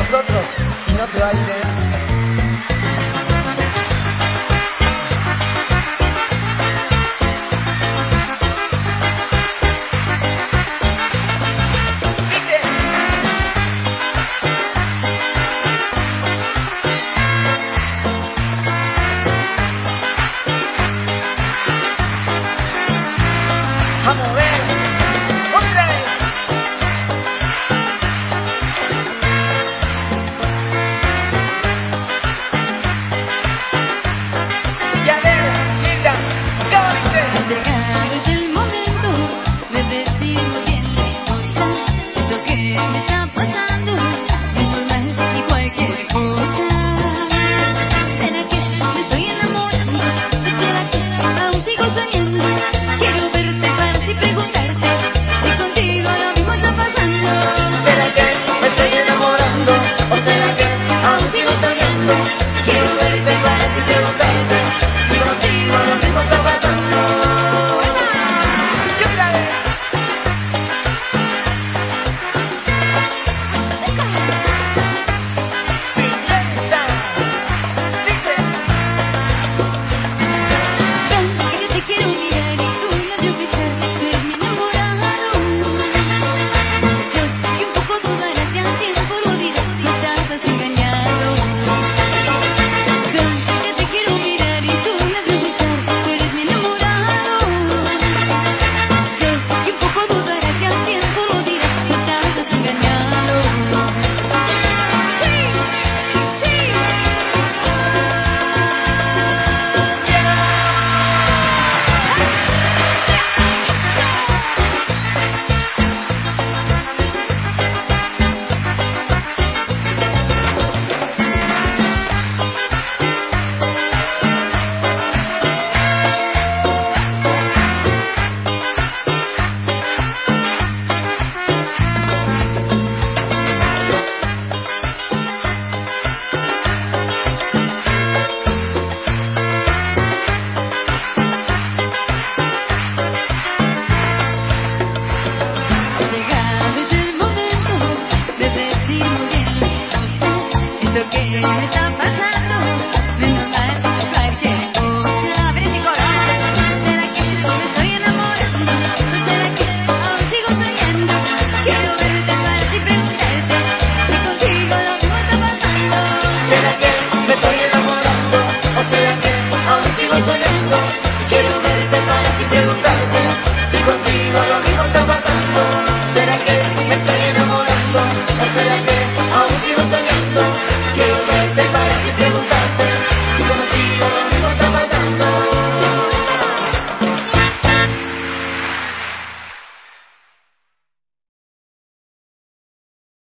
nosotros y no se va a ir, ¿eh? Vamos a ver, otra vez. Y a ver, Gilda, ¿cómo dice? Llegado es el momento de decir muy bien las cosas. Esto que me está pasando no es normal ni cualquier cosa. ¿Será que me estoy enamorando? ¿O será que aún sigo soñando? Quiero verte para así preguntarte si contigo lo mismo está pasando. ¿Será que me estoy enamorando? ¿O será que aún sigo soñando? Quiero verte para así preguntarte si contigo lo mismo está pasando. Y otra vez. Princesa, dice. Ven, que yo te quiero mirar y tú labio besar. Tú eres mi enamorado. Sé que un poco dudarás y al tiempo lo dirás. No estás engañado. Ven, que te quiero mirar y tú labio besar. Tú eres mi enamorado. Sé que un poco dudarás y al tiempo lo dirás. No estás engañado. Sí, sí. Llegado es el momento de decir muy bien las cosas. Esto que me está pasando no es normal ni cualquier cosa. A ver ese coro. ¿Será que me estoy enamorando? ¿O será que aún sigo soñando? Quiero verte para así preguntarte si contigo lo mismo está pasando. ¿Será que me estoy enamorando? ¿O será que aún sigo soñando?